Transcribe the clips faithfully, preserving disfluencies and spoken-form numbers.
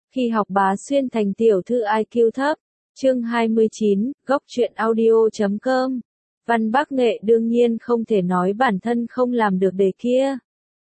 Khi học bá xuyên thành tiểu thư i kiu thấp. Chương hai mươi chín, góc truyện audio chấm com. Văn Bắc Nghệ đương nhiên không thể nói bản thân không làm được đề kia.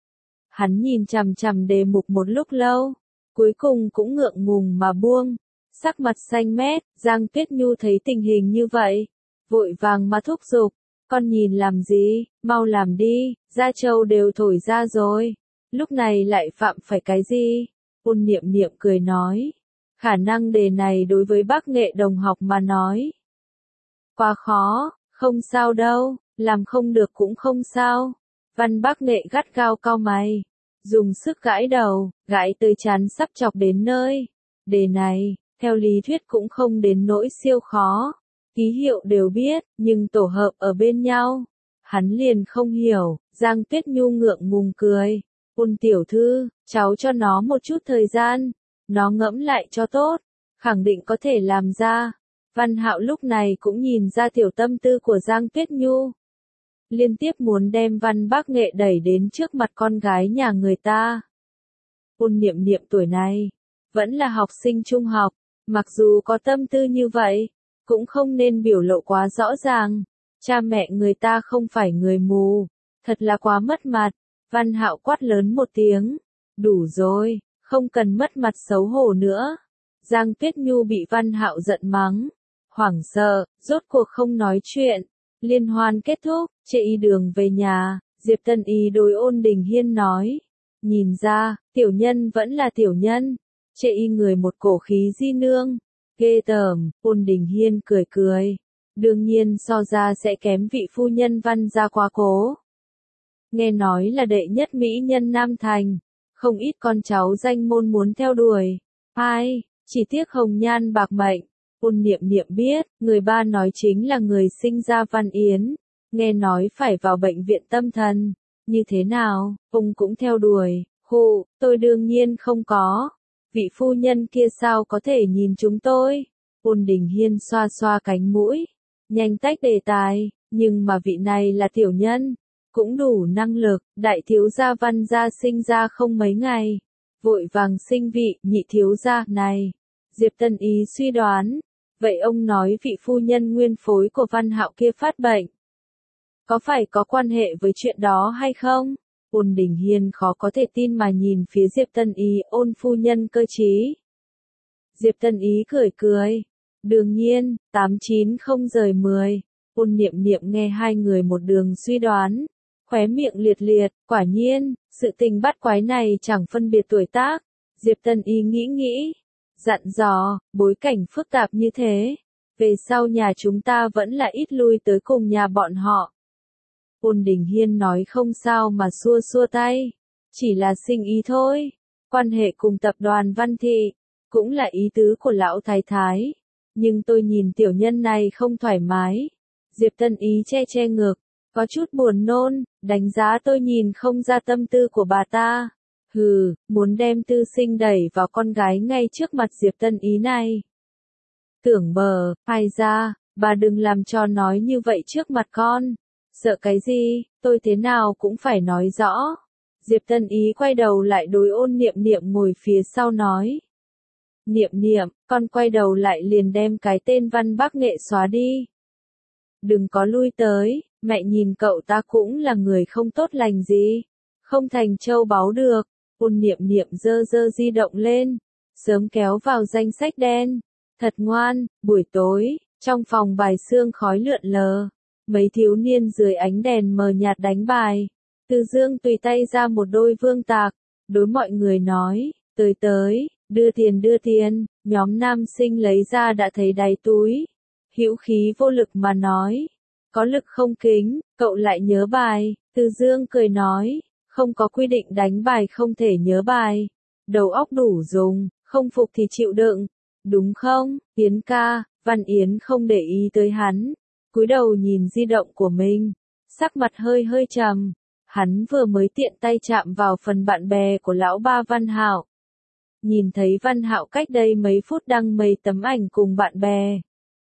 Hắn nhìn chằm chằm đề mục một lúc lâu, cuối cùng cũng ngượng ngùng mà buông, sắc mặt xanh mét. Giang Tuyết Nhu thấy tình hình như vậy, vội vàng mà thúc giục, con nhìn làm gì, mau làm đi, gia châu đều thổi ra rồi, lúc này lại phạm phải cái gì? Ôn Niệm Niệm cười nói, khả năng đề này đối với Bắc Nghệ đồng học mà nói quá khó, không sao đâu, làm không được cũng không sao. Văn Bắc Nghệ gắt gao cau mày, dùng sức gãi đầu, gãi tới chán sắp chọc đến nơi. Đề này, theo lý thuyết cũng không đến nỗi siêu khó, ký hiệu đều biết, nhưng tổ hợp ở bên nhau, hắn liền không hiểu. Giang Tuyết Nhu ngượng ngùng cười, Ôn tiểu thư, cháu cho nó một chút thời gian, nó ngẫm lại cho tốt, khẳng định có thể làm ra. Văn Hạo lúc này cũng nhìn ra tiểu tâm tư của Giang Tuyết Nhu, liên tiếp muốn đem Văn Bắc Nghệ đẩy đến trước mặt con gái nhà người ta. Ôn Niệm Niệm tuổi này, vẫn là học sinh trung học, mặc dù có tâm tư như vậy, cũng không nên biểu lộ quá rõ ràng. Cha mẹ người ta không phải người mù, thật là quá mất mặt. Văn Hạo quát lớn một tiếng, đủ rồi, không cần mất mặt xấu hổ nữa. Giang Tuyết Nhu bị Văn Hạo giận mắng, hoảng sợ, rốt cuộc không nói chuyện. Liên hoan kết thúc, Trệ Y đường về nhà, Diệp Tân Y đối Ôn Đình Hiên nói, nhìn ra, tiểu nhân vẫn là tiểu nhân. Trệ Y người một cổ khí di nương, ghê tởm. Ôn Đình Hiên cười cười, đương nhiên so ra sẽ kém vị phu nhân Văn gia quá cố. Nghe nói là đệ nhất mỹ nhân Nam Thành, không ít con cháu danh môn muốn theo đuổi. Ai, chỉ tiếc hồng nhan bạc mệnh. Ôn Niệm Niệm biết, người ba nói chính là người sinh ra Văn Yến, nghe nói phải vào bệnh viện tâm thần. Như thế nào, ông cũng theo đuổi? Hù, tôi đương nhiên không có. Vị phu nhân kia sao có thể nhìn chúng tôi? Ôn Đình Hiên xoa xoa cánh mũi, nhanh tách đề tài, nhưng mà vị này là tiểu nhân, cũng đủ năng lực. Đại thiếu gia Văn gia sinh ra không mấy ngày, vội vàng sinh vị nhị thiếu gia này. Diệp Tân Ý suy đoán, vậy ông nói vị phu nhân nguyên phối của Văn Hạo kia phát bệnh, có phải có quan hệ với chuyện đó hay không? Ôn Đình Hiên khó có thể tin mà nhìn phía Diệp Tân Ý. Ôn phu nhân cơ trí. Diệp Tân Ý cười cười, đương nhiên, tám chín không rời mười. Ôn Niệm Niệm nghe hai người một đường suy đoán, khóe miệng liệt liệt, quả nhiên, sự tình bắt quái này chẳng phân biệt tuổi tác. Diệp Tân Y nghĩ nghĩ, dặn dò, bối cảnh phức tạp như thế, về sau nhà chúng ta vẫn là ít lui tới cùng nhà bọn họ. Ôn Đình Hiên nói không sao mà xua xua tay, chỉ là sinh ý thôi, quan hệ cùng tập đoàn Văn Thị, cũng là ý tứ của lão thái thái, nhưng tôi nhìn tiểu nhân này không thoải mái. Diệp Tân Ý che che ngực, có chút buồn nôn, đánh giá tôi nhìn không ra tâm tư của bà ta. Hừ, muốn đem tư sinh đẩy vào con gái ngay trước mặt Diệp Tân Ý này. Tưởng bờ, ai ra, bà đừng làm cho nói như vậy trước mặt con. Sợ cái gì, tôi thế nào cũng phải nói rõ. Diệp Tân Ý quay đầu lại đối Ôn Niệm Niệm ngồi phía sau nói. Niệm Niệm, con quay đầu lại liền đem cái tên Văn Bắc Nghệ xóa đi. Đừng có lui tới, mẹ nhìn cậu ta cũng là người không tốt lành gì, không thành châu báu được. Ôn Niệm Niệm dơ dơ di động lên, sớm kéo vào danh sách đen. Thật ngoan. Buổi tối, trong phòng bài sương khói lượn lờ, mấy thiếu niên dưới ánh đèn mờ nhạt đánh bài. Từ Dương tùy tay ra một đôi vương tạc, đối mọi người nói, tới tới, đưa tiền đưa tiền. Nhóm nam sinh lấy ra đã thấy đáy túi, hữu khí vô lực mà nói, có lực không kính, cậu lại nhớ bài. Từ Dương cười nói, không có quy định đánh bài không thể nhớ bài, đầu óc đủ dùng, không phục thì chịu đựng, đúng không? Yến ca. Văn Yến không để ý tới hắn, cúi đầu nhìn di động của mình, sắc mặt hơi hơi trầm. Hắn vừa mới tiện tay chạm vào phần bạn bè của lão ba Văn Hạo, nhìn thấy Văn Hạo cách đây mấy phút đăng mấy tấm ảnh cùng bạn bè,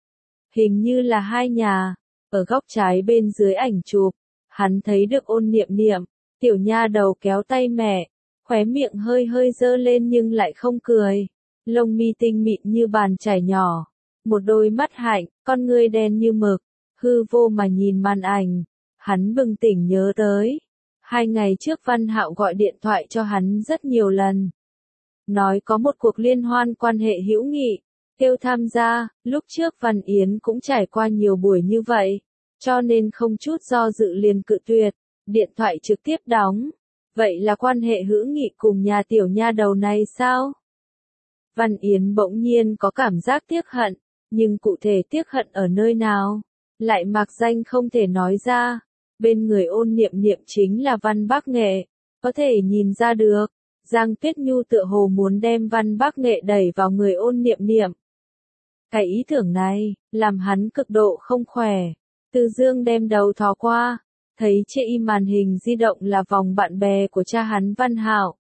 hình như là hai nhà. Ở góc trái bên dưới ảnh chụp, hắn thấy được Ôn Niệm Niệm, tiểu nha đầu kéo tay mẹ, khóe miệng hơi hơi dơ lên nhưng lại không cười. lông mi tinh mịn như bàn chải nhỏ, một đôi mắt hạnh, con ngươi đen như mực, hư vô mà nhìn màn ảnh. Hắn bừng tỉnh nhớ tới, hai ngày trước Văn Hạo gọi điện thoại cho hắn rất nhiều lần. Nói có một cuộc liên hoan quan hệ hữu nghị, kêu tham gia, lúc trước Văn Yến cũng trải qua nhiều buổi như vậy, cho nên không chút do dự liền cự tuyệt, điện thoại trực tiếp đóng. Vậy là quan hệ hữu nghị cùng nhà tiểu nha đầu này sao? Văn Yến bỗng nhiên có cảm giác tiếc hận, nhưng cụ thể tiếc hận ở nơi nào, lại mạc danh không thể nói ra. Bên người Ôn Niệm Niệm chính là Văn Bắc Nghệ, có thể nhìn ra được, Giang Tuyết Nhu tựa hồ muốn đem Văn Bắc Nghệ đẩy vào người Ôn Niệm Niệm. Cái ý tưởng này, làm hắn cực độ không khỏe. Từ Dương đem đầu thò qua, thấy trên màn hình di động là vòng bạn bè của cha hắn Văn Hạo.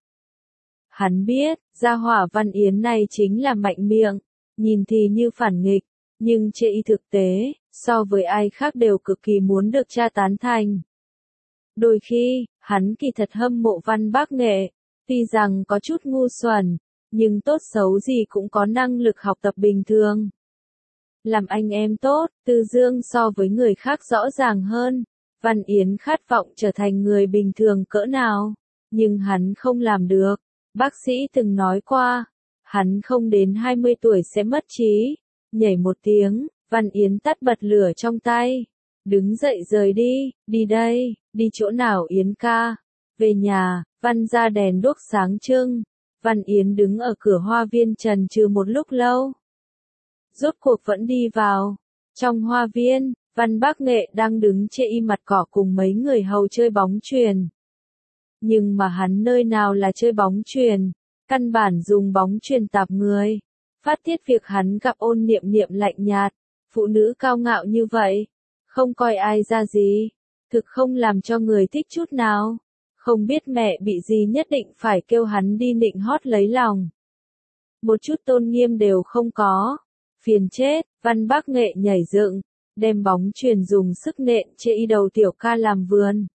Hắn biết, gia hỏa Văn Yến này chính là mạnh miệng, nhìn thì như phản nghịch, nhưng trên thực tế, so với ai khác đều cực kỳ muốn được cha tán thành. Đôi khi, hắn kỳ thật hâm mộ Văn Bắc Nghệ, tuy rằng có chút ngu xuẩn, nhưng tốt xấu gì cũng có năng lực học tập bình thường. Làm anh em tốt, Từ Dương so với người khác rõ ràng hơn. Văn Yến khát vọng trở thành người bình thường cỡ nào, nhưng hắn không làm được. Bác sĩ từng nói qua, hắn không đến hai mươi tuổi sẽ mất trí. Nhảy một tiếng, Văn Yến tắt bật lửa trong tay. Đứng dậy rời đi, đi đây, đi chỗ nào Yến ca? Về nhà, Văn ra đèn đuốc sáng trưng. Văn Yến đứng ở cửa hoa viên trần trừ một lúc lâu. Rốt cuộc vẫn đi vào. Trong hoa viên, Văn Bắc Nghệ đang đứng trên mặt cỏ cùng mấy người hầu chơi bóng chuyền. Nhưng mà hắn nơi nào là chơi bóng chuyền, căn bản dùng bóng chuyền tạp người. Phát tiết việc hắn gặp Ôn Niệm Niệm lạnh nhạt, phụ nữ cao ngạo như vậy, không coi ai ra gì, thực không làm cho người thích chút nào. Không biết mẹ bị gì nhất định phải kêu hắn đi nịnh hót lấy lòng. Một chút tôn nghiêm đều không có. Phiền chết, Văn Bắc Nghệ nhảy dựng, đem bóng chuyền dùng sức nện trên đầu tiểu ca làm vườn.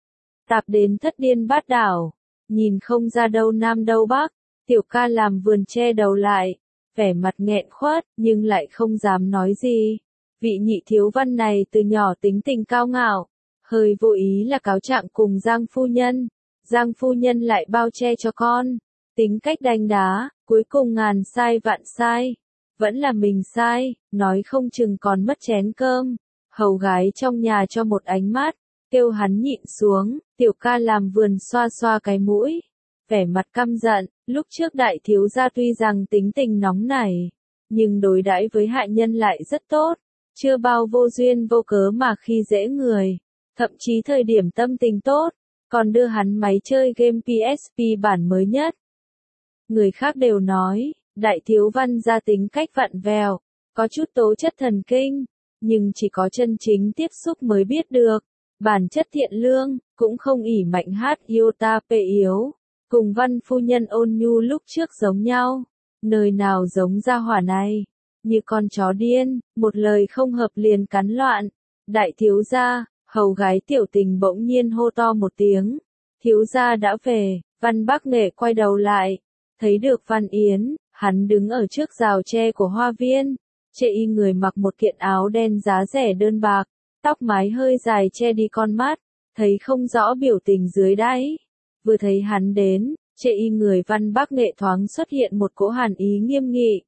Tạp đến thất điên bát đảo, nhìn không ra đâu nam đâu bắc, tiểu ca làm vườn che đầu lại, vẻ mặt nghẹn khuất, nhưng lại không dám nói gì. Vị nhị thiếu văn này từ nhỏ tính tình cao ngạo, hơi vô ý là cáo trạng cùng Giang phu nhân. Giang phu nhân lại bao che cho con, tính cách đanh đá, cuối cùng ngàn sai vạn sai. Vẫn là mình sai, nói không chừng còn mất chén cơm. Hầu gái trong nhà cho một ánh mắt, kêu hắn nhịn xuống, tiểu ca làm vườn xoa xoa cái mũi. Vẻ mặt căm giận, lúc trước đại thiếu gia tuy rằng tính tình nóng nảy, nhưng đối đãi với hạ nhân lại rất tốt, chưa bao vô duyên vô cớ mà khi dễ người. Thậm chí thời điểm tâm tình tốt, còn đưa hắn máy chơi game pê ét pê bản mới nhất. Người khác đều nói, đại thiếu văn gia tính cách vặn vẹo, có chút tố chất thần kinh, nhưng chỉ có chân chính tiếp xúc mới biết được. Bản chất thiện lương, cũng không ỷ mạnh hát yêu ta pê yếu, cùng Văn phu nhân ôn nhu lúc trước giống nhau, nơi nào giống gia hỏa này, như con chó điên, một lời không hợp liền cắn loạn. Đại thiếu gia, hầu gái tiểu tình bỗng nhiên hô to một tiếng, thiếu gia đã về. Văn Bắc Nghệ quay đầu lại, thấy được Văn Yến, hắn đứng ở trước rào tre của hoa viên, trên y người mặc một kiện áo đen giá rẻ đơn bạc, tóc mái hơi dài che đi con mắt, thấy không rõ biểu tình dưới đáy. Vừa thấy hắn đến, trên y người Văn Bắc Nghệ thoáng xuất hiện một cỗ hàn ý nghiêm nghị.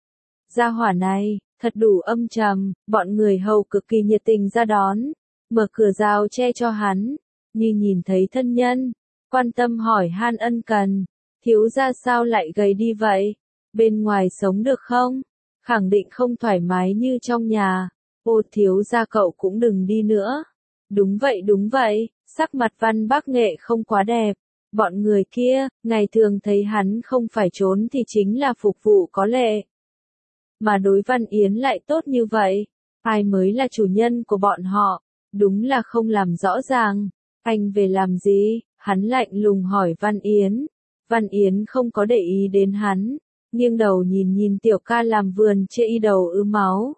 Gia hỏa này, thật đủ âm trầm, bọn người hầu cực kỳ nhiệt tình ra đón, mở cửa rào che cho hắn, như nhìn thấy thân nhân, quan tâm hỏi han ân cần. Thiếu gia sao lại gầy đi vậy? Bên ngoài sống được không? Khẳng định không thoải mái như trong nhà. Ô thiếu gia cậu cũng đừng đi nữa. Đúng vậy đúng vậy, sắc mặt Văn Bắc Nghệ không quá đẹp. Bọn người kia, ngày thường thấy hắn không phải trốn thì chính là phục vụ có lệ. Mà đối Văn Yến lại tốt như vậy. Ai mới là chủ nhân của bọn họ? Đúng là không làm rõ ràng. Anh về làm gì? Hắn lạnh lùng hỏi Văn Yến. Văn Yến không có để ý đến hắn, nghiêng đầu nhìn nhìn tiểu ca làm vườn chê y đầu ứ máu.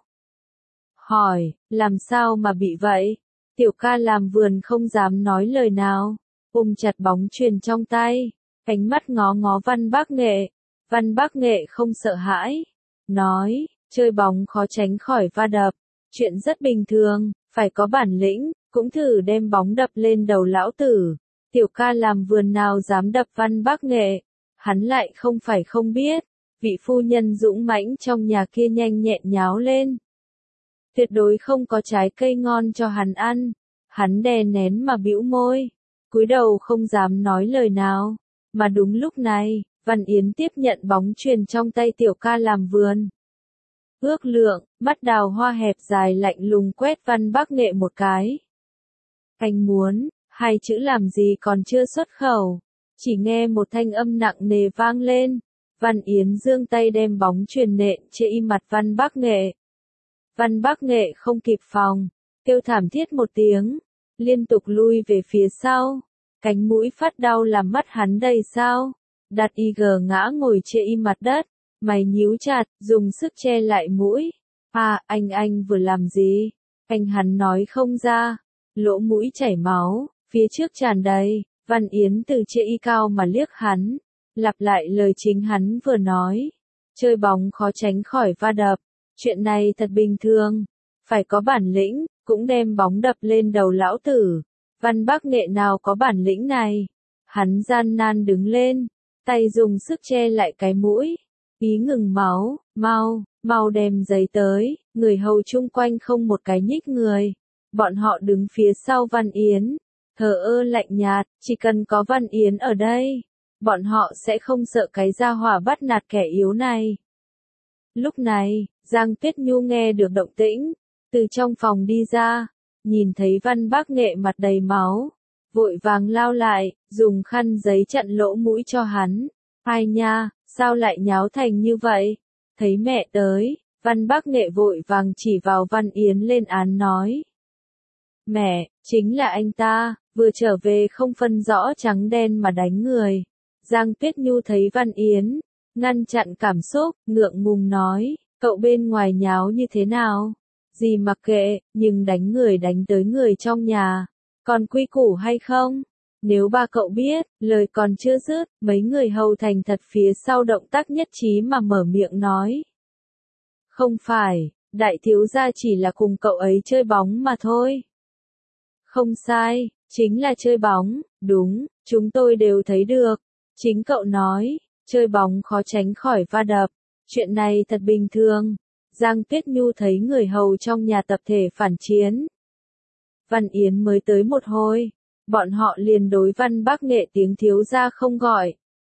Hỏi, làm sao mà bị vậy? Tiểu ca làm vườn không dám nói lời nào, ôm chặt bóng chuyền trong tay, ánh mắt ngó ngó Văn Bắc Nghệ. Văn Bắc Nghệ không sợ hãi, nói, chơi bóng khó tránh khỏi va đập, chuyện rất bình thường, phải có bản lĩnh, cũng thử đem bóng đập lên đầu lão tử. Tiểu ca làm vườn nào dám đập Văn Bắc Nghệ, hắn lại không phải không biết, vị phu nhân dũng mãnh trong nhà kia nhanh nhẹn nháo lên. Tuyệt đối không có trái cây ngon cho hắn ăn, hắn đè nén mà bĩu môi, cúi đầu không dám nói lời nào, mà đúng lúc này, Văn Yến tiếp nhận bóng chuyền trong tay tiểu ca làm vườn. Ước lượng, mắt đào hoa hẹp dài lạnh lùng quét Văn Bắc Nghệ một cái. Anh muốn, hai chữ làm gì còn chưa xuất khẩu, chỉ nghe một thanh âm nặng nề vang lên, Văn Yến giương tay đem bóng chuyền nện trên y mặt Văn Bắc Nghệ. Văn Bắc Nghệ không kịp phòng, kêu thảm thiết một tiếng, liên tục lui về phía sau, cánh mũi phát đau làm mắt hắn đầy sao, đặt y gờ ngã ngồi trên y mặt đất, mày nhíu chặt, dùng sức che lại mũi. À, anh anh vừa làm gì? Anh hắn nói không ra, lỗ mũi chảy máu, phía trước tràn đầy, Văn Yến từ trên y cao mà liếc hắn, lặp lại lời chính hắn vừa nói, chơi bóng khó tránh khỏi va đập, chuyện này thật bình thường, phải có bản lĩnh, cũng đem bóng đập lên đầu lão tử. Văn Bắc Nghệ nào có bản lĩnh này, hắn gian nan đứng lên, tay dùng sức che lại cái mũi, ý ngừng máu, mau, mau đem giấy tới, người hầu chung quanh không một cái nhích người, bọn họ đứng phía sau Văn Yến, thờ ơ lạnh nhạt, chỉ cần có Văn Yến ở đây, bọn họ sẽ không sợ cái gia hỏa bắt nạt kẻ yếu này. Lúc này, Giang Tuyết Nhu nghe được động tĩnh, từ trong phòng đi ra, nhìn thấy Văn Bắc Nghệ mặt đầy máu, vội vàng lao lại, dùng khăn giấy chặn lỗ mũi cho hắn. Ai nha, sao lại nháo thành như vậy? Thấy mẹ tới, Văn Bắc Nghệ vội vàng chỉ vào Văn Yến lên án nói. Mẹ, chính là anh ta, vừa trở về không phân rõ trắng đen mà đánh người. Giang Tuyết Nhu thấy Văn Yến, ngăn chặn cảm xúc, ngượng ngùng nói, cậu bên ngoài nháo như thế nào? Gì mặc kệ, nhưng đánh người đánh tới người trong nhà, còn quy củ hay không? Nếu ba cậu biết, lời còn chưa dứt, mấy người hầu thành thật phía sau động tác nhất trí mà mở miệng nói. Không phải, đại thiếu gia chỉ là cùng cậu ấy chơi bóng mà thôi. Không sai, chính là chơi bóng, đúng, chúng tôi đều thấy được. Chính cậu nói, chơi bóng khó tránh khỏi va đập, chuyện này thật bình thường. Giang Tuyết Nhu thấy người hầu trong nhà tập thể phản chiến. Văn Yến mới tới một hồi, bọn họ liền đối Văn Bắc Nghệ tiếng thiếu gia không gọi.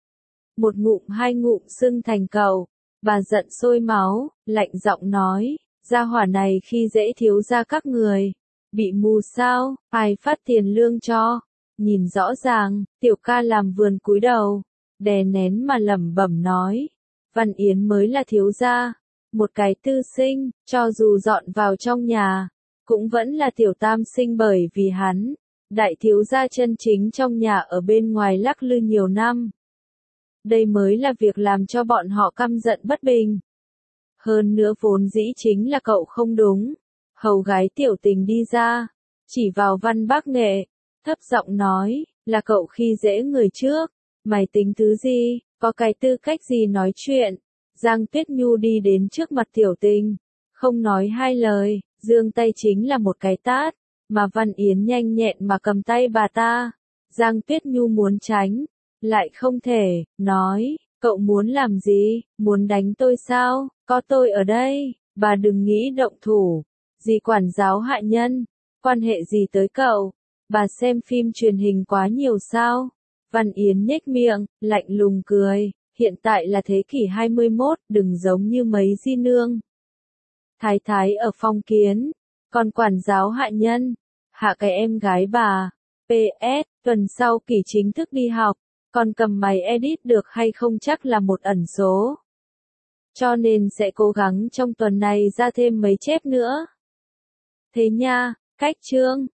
Một ngụm hai ngụm xưng thành cầu, bà giận sôi máu, lạnh giọng nói, gia hỏa này khi dễ thiếu gia các người, bị mù sao, ai phát tiền lương cho, nhìn rõ ràng, tiểu ca làm vườn cúi đầu, đè nén mà lẩm bẩm nói, Văn Yến mới là thiếu gia, một cái tư sinh, cho dù dọn vào trong nhà, cũng vẫn là tiểu tam sinh bởi vì hắn, đại thiếu gia chân chính trong nhà ở bên ngoài lắc lư nhiều năm. Đây mới là việc làm cho bọn họ căm giận bất bình. Hơn nữa vốn dĩ chính là cậu không đúng. Hầu gái tiểu tình đi ra, chỉ vào Văn Bắc Nghệ, thấp giọng nói, là cậu khi dễ người trước, mày tính thứ gì, có cái tư cách gì nói chuyện. Giang Tuyết Nhu đi đến trước mặt tiểu tình, không nói hai lời, giương tay chính là một cái tát, mà Văn Yến nhanh nhẹn mà cầm tay bà ta. Giang Tuyết Nhu muốn tránh, lại không thể, nói, cậu muốn làm gì, muốn đánh tôi sao, có tôi ở đây, bà đừng nghĩ động thủ, gì quản giáo hạ nhân, quan hệ gì tới cậu, bà xem phim truyền hình quá nhiều sao. Văn Yến nhếch miệng, lạnh lùng cười, hiện tại là thế kỷ hai mươi mốt, đừng giống như mấy di nương. Thái thái ở phong kiến, còn quản giáo hạ nhân, hạ cái em gái bà. pê ét, tuần sau Kỳ chính thức đi học, còn cầm máy edit được hay không chắc là một ẩn số. Cho nên sẽ cố gắng trong tuần này ra thêm mấy chép nữa. Thế nha, cách chương.